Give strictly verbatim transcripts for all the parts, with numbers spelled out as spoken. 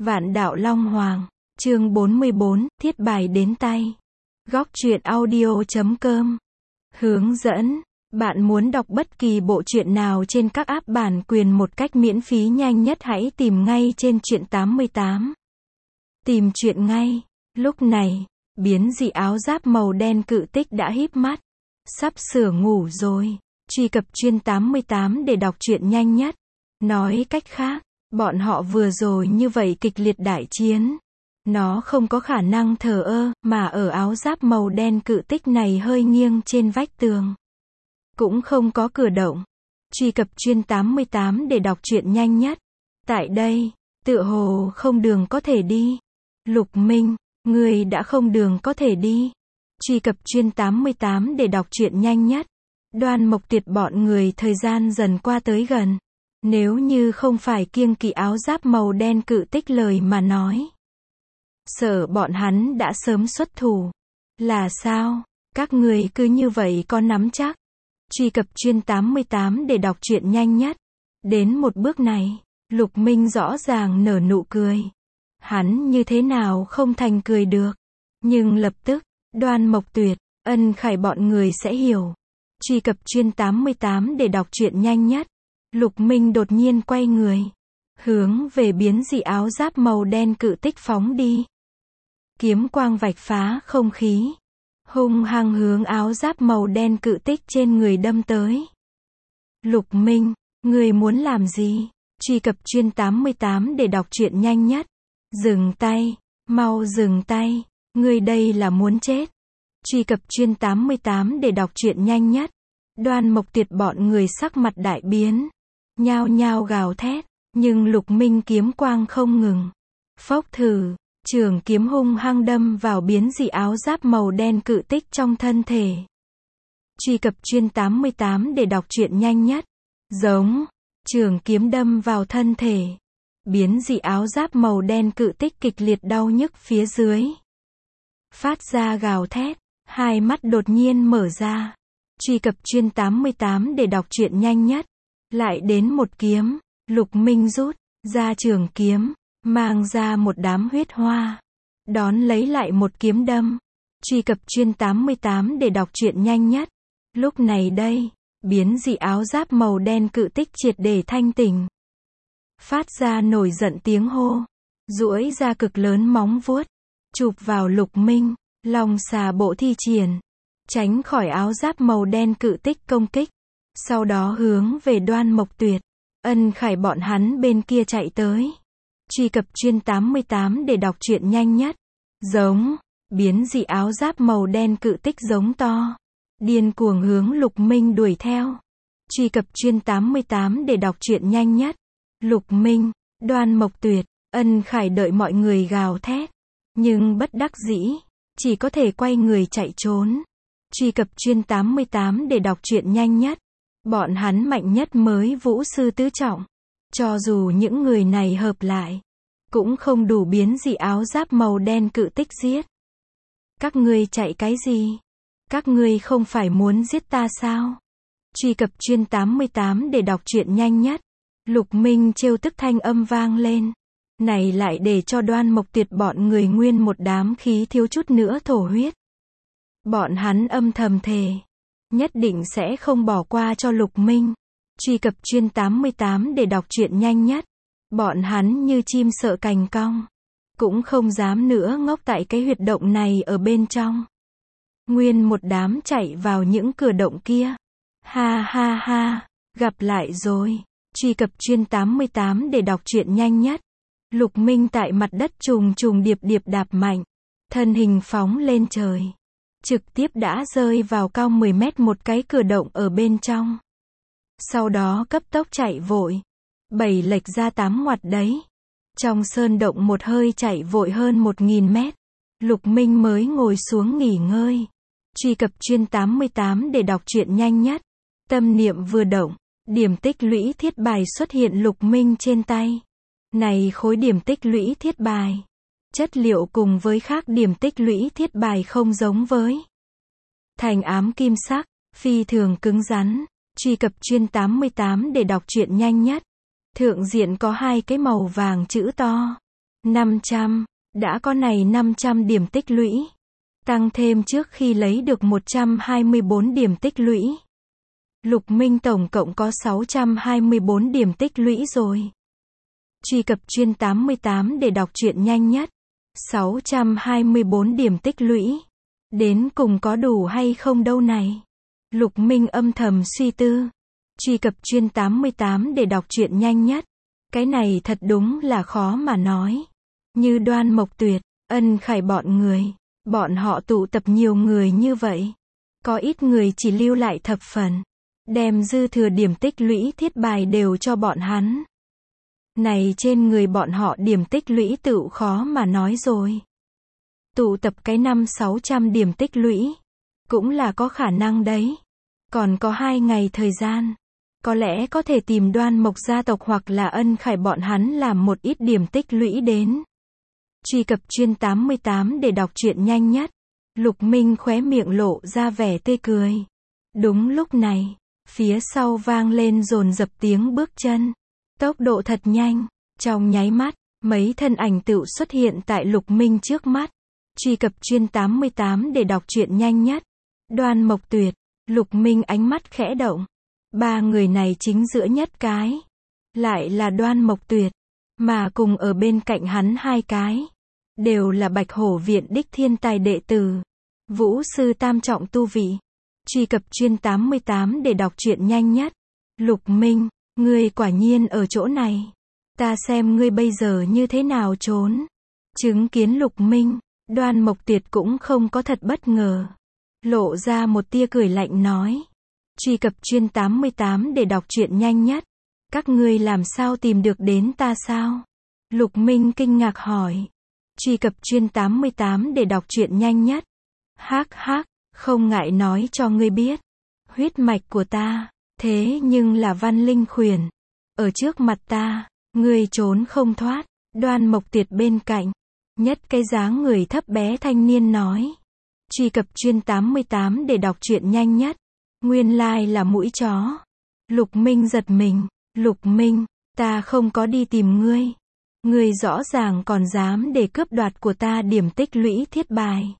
Vạn Đạo Long Hoàng, chương bốn mươi bốn, thiết bài đến tay. Góc truyện audio chấm com. Hướng dẫn, bạn muốn đọc bất kỳ bộ truyện nào trên các app bản quyền một cách miễn phí nhanh nhất hãy tìm ngay trên truyện tám mươi tám. Tìm truyện ngay. Lúc này, biến dị áo giáp màu đen cự tích đã híp mắt. Sắp sửa ngủ rồi. Truy cập truyện tám mươi tám để đọc truyện nhanh nhất. Nói cách khác, bọn họ vừa rồi như vậy kịch liệt đại chiến. Nó không có khả năng thờ ơ, mà ở áo giáp màu đen cự tích này hơi nghiêng trên vách tường. Cũng không có cửa động. Truy cập truyện tám mươi tám để đọc truyện nhanh nhất. Tại đây, tựa hồ không đường có thể đi. Lục Minh, người đã không đường có thể đi. Truy cập truyện tám mươi tám để đọc truyện nhanh nhất. Đoan Mộc Tuyệt bọn người thời gian dần qua tới gần. Nếu như không phải kiêng kỵ áo giáp màu đen cự tích lời mà nói, sợ bọn hắn đã sớm xuất thủ. Là sao? Các người cứ như vậy có nắm chắc? Truy cập truyện tám mươi tám để đọc truyện nhanh nhất. Đến một bước này, Lục Minh rõ ràng nở nụ cười. Hắn như thế nào không thành cười được. Nhưng lập tức, Đoan Mộc Tuyệt, Ân Khải bọn người sẽ hiểu. Truy cập truyện tám mươi tám để đọc truyện nhanh nhất. Lục Minh đột nhiên quay người, hướng về biến dị áo giáp màu đen cự tích phóng đi. Kiếm quang vạch phá không khí, hung hăng hướng áo giáp màu đen cự tích trên người đâm tới. Lục Minh, người muốn làm gì? Truy cập truyện tám mươi tám để đọc truyện nhanh nhất. Dừng tay, mau dừng tay, người đây là muốn chết. Truy cập truyện tám mươi tám để đọc truyện nhanh nhất. Đoan Mộc Tuyệt bọn người sắc mặt đại biến, nhao nhao gào thét, nhưng Lục Minh kiếm quang không ngừng. Phốc thử, trường kiếm hung hăng đâm vào biến dị áo giáp màu đen cự tích trong thân thể. Truy cập truyện tám mươi tám để đọc truyện nhanh nhất. Giống, trường kiếm đâm vào thân thể. Biến dị áo giáp màu đen cự tích kịch liệt đau nhức phía dưới. Phát ra gào thét, hai mắt đột nhiên mở ra. Truy cập truyện tám mươi tám để đọc truyện nhanh nhất. Lại đến một kiếm, Lục Minh rút ra trường kiếm, mang ra một đám huyết hoa. Đón lấy lại một kiếm đâm. Truy cập truyện tám mươi tám để đọc truyện nhanh nhất. Lúc này đây, biến dị áo giáp màu đen cự tích triệt để thanh tỉnh. Phát ra nổi giận tiếng hô. Duỗi ra cực lớn móng vuốt. Chụp vào Lục Minh, long xà bộ thi triển. Tránh khỏi áo giáp màu đen cự tích công kích. Sau đó hướng về Đoan Mộc Tuyệt, Ân Khải bọn hắn bên kia chạy tới. Truy cập truyện tám mươi tám để đọc truyện nhanh nhất. Giống, biến dị áo giáp màu đen cự tích giống to. Điên cuồng hướng Lục Minh đuổi theo. Truy cập truyện tám mươi tám để đọc truyện nhanh nhất. Lục Minh, Đoan Mộc Tuyệt, Ân Khải đợi mọi người gào thét. Nhưng bất đắc dĩ, chỉ có thể quay người chạy trốn. Truy cập truyện tám mươi tám để đọc truyện nhanh nhất. Bọn hắn mạnh nhất mới vũ sư tứ trọng. Cho dù những người này hợp lại, cũng không đủ biến dị áo giáp màu đen cự tích giết. Các ngươi chạy cái gì? Các ngươi không phải muốn giết ta sao? Truy cập truyện tám mươi tám để đọc truyện nhanh nhất. Lục Minh trêu tức thanh âm vang lên. Này lại để cho Đoan Mộc Tuyệt bọn người nguyên một đám khí thiếu chút nữa thổ huyết. Bọn hắn âm thầm thề, nhất định sẽ không bỏ qua cho Lục Minh. Truy cập truyện tám mươi tám để đọc truyện nhanh nhất. Bọn hắn như chim sợ cành cong, cũng không dám nữa ngốc tại cái huyệt động này ở bên trong. Nguyên một đám chạy vào những cửa động kia. Ha ha ha, gặp lại rồi. Truy cập truyện tám mươi tám để đọc truyện nhanh nhất. Lục Minh tại mặt đất trùng trùng điệp điệp đạp mạnh, thân hình phóng lên trời. Trực tiếp đã rơi vào cao mười mét một cái cửa động ở bên trong. Sau đó cấp tốc chạy vội. Bảy lệch ra tám ngoặt đấy. Trong sơn động một hơi chạy vội hơn một nghìn mét. Lục Minh mới ngồi xuống nghỉ ngơi. Truy cập truyện tám mươi tám để đọc truyện nhanh nhất. Tâm niệm vừa động, điểm tích lũy thiết bài xuất hiện Lục Minh trên tay. Này khối điểm tích lũy thiết bài. Chất liệu cùng với khác điểm tích lũy thiết bài không giống với. Thành ám kim sắc, phi thường cứng rắn. Truy cập truyện tám mươi tám để đọc truyện nhanh nhất. Thượng diện có hai cái màu vàng chữ to. năm trăm. Đã có này năm trăm điểm tích lũy. Tăng thêm trước khi lấy được một trăm hai mươi bốn điểm tích lũy. Lục Minh tổng cộng có sáu trăm hai mươi bốn điểm tích lũy rồi. Truy cập chuyên tám mươi tám để đọc truyện nhanh nhất. sáu trăm hai mươi bốn điểm tích lũy. Đến cùng có đủ hay không đâu này? Lục Minh âm thầm suy tư. Truy cập chuyên tám mươi tám để đọc truyện nhanh nhất. Cái này thật đúng là khó mà nói. Như Đoan Mộc Tuyệt, Ân Khải bọn người. Bọn họ tụ tập nhiều người như vậy. Có ít người chỉ lưu lại thập phần. Đem dư thừa điểm tích lũy thiết bài đều cho bọn hắn. Này trên người bọn họ điểm tích lũy tự khó mà nói rồi. Tụ tập cái năm sáu trăm điểm tích lũy. Cũng là có khả năng đấy. Còn có hai ngày thời gian. Có lẽ có thể tìm Đoan Mộc gia tộc hoặc là Ân Khải bọn hắn làm một ít điểm tích lũy đến. Truy cập chuyên tám mươi tám để đọc truyện nhanh nhất. Lục Minh khóe miệng lộ ra vẻ tươi cười. Đúng lúc này, phía sau vang lên dồn dập tiếng bước chân. Tốc độ thật nhanh. Trong nháy mắt, mấy thân ảnh tự xuất hiện tại Lục Minh trước mắt. Truy cập chuyên tám mươi tám để đọc truyện nhanh nhất. Đoan Mộc Tuyệt. Lục Minh ánh mắt khẽ động. Ba người này chính giữa nhất cái. Lại là Đoan Mộc Tuyệt. Mà cùng ở bên cạnh hắn hai cái. Đều là Bạch Hổ viện đích thiên tài đệ tử. Vũ sư tam trọng tu vị. Truy cập chuyên tám mươi tám để đọc truyện nhanh nhất. Lục Minh, ngươi quả nhiên ở chỗ này. Ta xem ngươi bây giờ như thế nào trốn. Chứng kiến Lục Minh, Đoan Mộc Tuyệt cũng không có thật bất ngờ. Lộ ra một tia cười lạnh nói. Truy cập chuyên tám mươi tám để đọc truyện nhanh nhất. Các ngươi làm sao tìm được đến ta sao? Lục Minh kinh ngạc hỏi. Truy cập chuyên tám mươi tám để đọc truyện nhanh nhất. Hắc hắc, không ngại nói cho ngươi biết. Huyết mạch của ta, thế nhưng là Văn Linh Khuyển. Ở trước mặt ta, ngươi trốn không thoát. Đoan Mộc Tuyệt bên cạnh. Nhất cái dáng người thấp bé thanh niên nói. Truy cập chuyên tám mươi tám để đọc truyện nhanh nhất. Nguyên lai là mũi chó. Lục Minh giật mình. Lục Minh, ta không có đi tìm ngươi. Ngươi rõ ràng còn dám để cướp đoạt của ta điểm tích lũy thiết bài.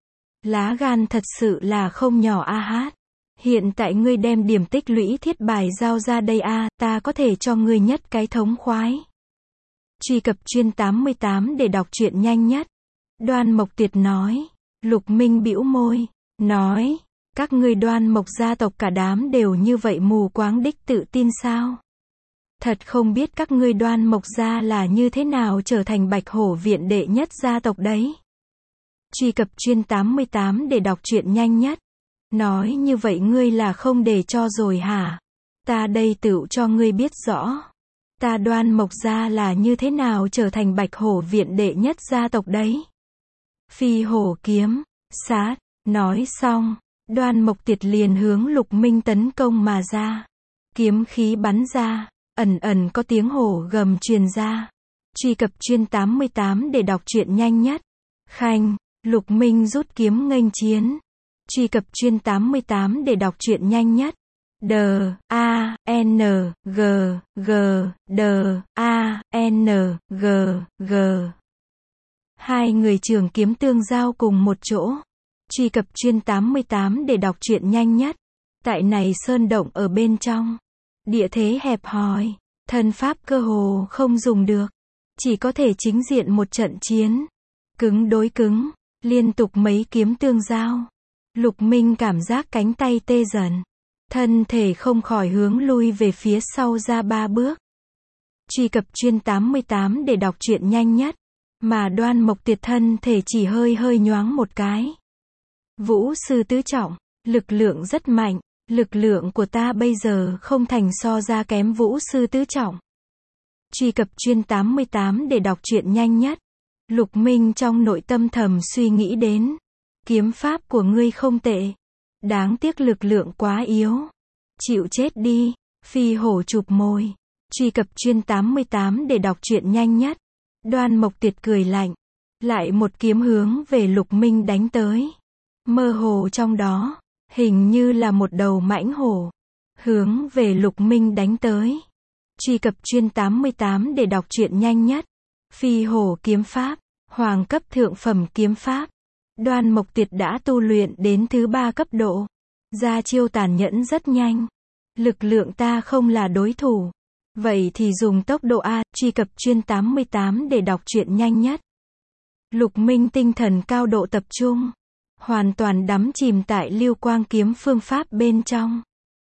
Lá gan thật sự là không nhỏ a hát. Hiện tại ngươi đem điểm tích lũy thiết bài giao ra đây a, ta có thể cho ngươi nhất cái thống khoái. Truy cập chuyên tám mươi tám để đọc truyện nhanh nhất. Đoan Mộc Tuyệt nói. Lục Minh bĩu môi. Nói. Các ngươi Đoan Mộc gia tộc cả đám đều như vậy mù quáng đích tự tin sao? Thật không biết các ngươi Đoan Mộc gia là như thế nào trở thành Bạch Hổ viện đệ nhất gia tộc đấy. Truy cập chuyên tám mươi tám để đọc truyện nhanh nhất. Nói như vậy ngươi là không để cho rồi hả? Ta đây tự cho ngươi biết rõ. Ta Đoan Mộc gia là như thế nào trở thành Bạch Hổ viện đệ nhất gia tộc đấy. Phi hổ kiếm, sát, nói xong, Đoan Mộc Tuyệt liền hướng Lục Minh tấn công mà ra. Kiếm khí bắn ra, ẩn ẩn có tiếng hổ gầm truyền ra. Truy cập chuyên tám mươi tám để đọc truyện nhanh nhất. Khanh, Lục Minh rút kiếm nghênh chiến. Truy cập chuyên tám mươi tám để đọc truyện nhanh nhất. D, A, N, G, G, D, A, N, G, G. Hai người trường kiếm tương giao cùng một chỗ. Truy cập chuyên tám mươi tám để đọc truyện nhanh nhất. Tại này sơn động ở bên trong. Địa thế hẹp hòi. Thân pháp cơ hồ không dùng được. Chỉ có thể chính diện một trận chiến. Cứng đối cứng. Liên tục mấy kiếm tương giao. Lục Minh cảm giác cánh tay tê dần. Thân thể không khỏi hướng lui về phía sau ra ba bước. Truy cập chuyên tám mươi tám để đọc truyện nhanh nhất. Mà Đoan Mộc Tuyệt thân thể chỉ hơi hơi nhoáng một cái. Vũ sư tứ trọng, lực lượng rất mạnh. Lực lượng của ta bây giờ không thành so ra kém vũ sư tứ trọng. Truy cập chuyên tám mươi tám để đọc truyện nhanh nhất. Lục Minh trong nội tâm thầm suy nghĩ đến. Kiếm pháp của ngươi không tệ. Đáng tiếc lực lượng quá yếu. Chịu chết đi. Phi hổ chụp môi. Truy cập chuyên tám mươi tám để đọc truyện nhanh nhất. Đoan Mộc Tuyệt cười lạnh. Lại một kiếm hướng về Lục Minh đánh tới. Mơ hồ trong đó. Hình như là một đầu mãnh hổ. Hướng về Lục Minh đánh tới. Truy cập chuyên tám mươi tám để đọc truyện nhanh nhất. Phi hổ kiếm pháp, hoàng cấp thượng phẩm kiếm pháp. Đoan Mộc Tiệt đã tu luyện đến thứ ba cấp độ. Ra chiêu tàn nhẫn rất nhanh. Lực lượng ta không là đối thủ. Vậy thì dùng tốc độ A, truy cập chuyên tám mươi tám để đọc truyện nhanh nhất. Lục Minh tinh thần cao độ tập trung. Hoàn toàn đắm chìm tại lưu quang kiếm phương pháp bên trong.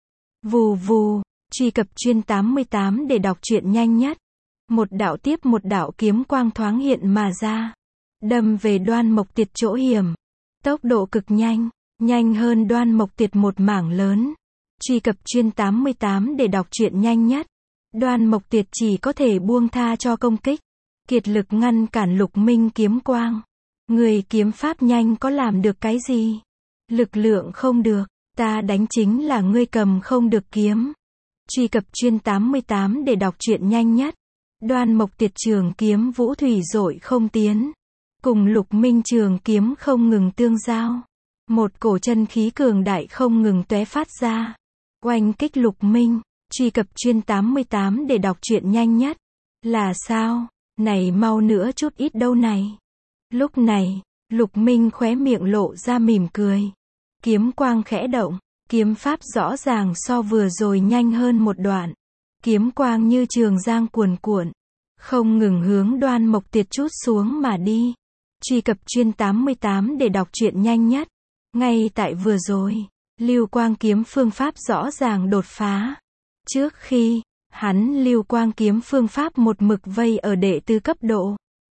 Vù vù, truy cập chuyên tám mươi tám để đọc truyện nhanh nhất. Một đạo tiếp một đạo kiếm quang thoáng hiện mà ra. Đâm về Đoan Mộc Tiệt chỗ hiểm. Tốc độ cực nhanh, nhanh hơn Đoan Mộc Tiệt một mảng lớn. Truy cập chuyên tám mươi tám để đọc truyện nhanh nhất. Đoan Mộc Tiệt chỉ có thể buông tha cho công kích. Kiệt lực ngăn cản Lục Minh kiếm quang. Người kiếm pháp nhanh có làm được cái gì? Lực lượng không được, ta đánh chính là ngươi cầm không được kiếm. Truy cập chuyên tám mươi tám để đọc truyện nhanh nhất. Đoan Mộc Tiệt trường kiếm vũ thủy dội không tiến. Cùng Lục Minh trường kiếm không ngừng tương giao. Một cổ chân khí cường đại không ngừng tóe phát ra. Oanh kích Lục Minh. Truy cập chuyên tám mươi tám để đọc truyện nhanh nhất. Là sao? Này mau nữa chút ít đâu này. Lúc này, Lục Minh khóe miệng lộ ra mỉm cười. Kiếm quang khẽ động. Kiếm pháp rõ ràng so vừa rồi nhanh hơn một đoạn. Kiếm quang như trường giang cuồn cuộn. Không ngừng hướng Đoan Mộc Tiệt trút xuống mà đi. Truy cập chuyên tám mươi tám để đọc truyện nhanh nhất. Ngay tại vừa rồi, lưu quang kiếm phương pháp rõ ràng đột phá. Trước khi, hắn lưu quang kiếm phương pháp một mực vây ở đệ tứ cấp độ.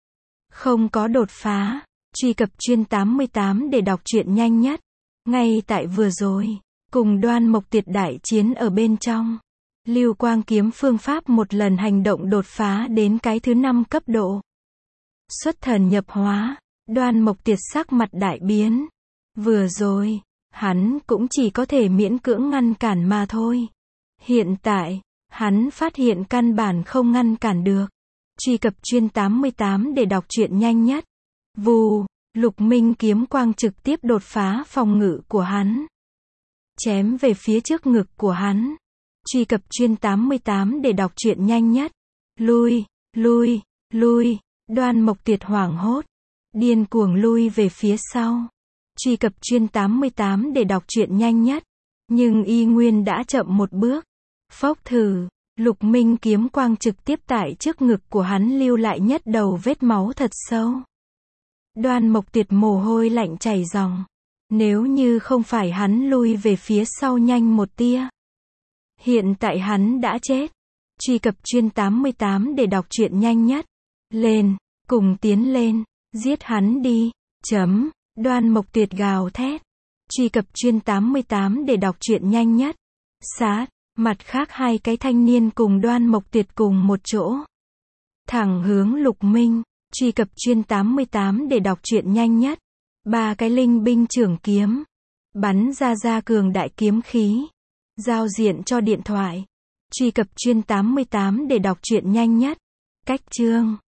Không có đột phá. Truy cập chuyên tám mươi tám để đọc truyện nhanh nhất. Ngay tại vừa rồi, cùng Đoan Mộc Tiệt đại chiến ở bên trong. Lưu quang kiếm phương pháp một lần hành động đột phá đến cái thứ năm cấp độ. Xuất thần nhập hóa, Đoan Mộc Tiệt sắc mặt đại biến. Vừa rồi, hắn cũng chỉ có thể miễn cưỡng ngăn cản mà thôi. Hiện tại, hắn phát hiện căn bản không ngăn cản được. Truy cập chuyên tám mươi tám để đọc truyện nhanh nhất. Vù, Lục Minh kiếm quang trực tiếp đột phá phòng ngự của hắn. Chém về phía trước ngực của hắn. Truy cập chuyên tám mươi tám để đọc truyện nhanh nhất. Lui, lui, lui. Đoan Mộc Tiệt hoảng hốt. Điên cuồng lui về phía sau. Truy cập chuyên tám mươi tám để đọc truyện nhanh nhất. Nhưng y nguyên đã chậm một bước. Phốc thử. Lục Minh kiếm quang trực tiếp tại trước ngực của hắn lưu lại nhất đầu vết máu thật sâu. Đoan Mộc Tiệt mồ hôi lạnh chảy ròng. Nếu như không phải hắn lui về phía sau nhanh một tia. Hiện tại hắn đã chết. Truy cập chuyên tám mươi tám để đọc truyện nhanh nhất. Lên, cùng tiến lên, giết hắn đi. Chấm. Đoan Mộc Tiệt gào thét. Truy cập chuyên tám mươi tám để đọc truyện nhanh nhất. Sát. Mặt khác hai cái thanh niên cùng Đoan Mộc Tiệt cùng một chỗ. Thẳng hướng Lục Minh. Truy cập chuyên tám mươi tám để đọc truyện nhanh nhất. Ba cái linh binh trưởng kiếm. Bắn ra ra cường đại kiếm khí. Giao diện cho điện thoại. Truy cập chuyên tám mươi tám để đọc truyện nhanh nhất. Cách chương.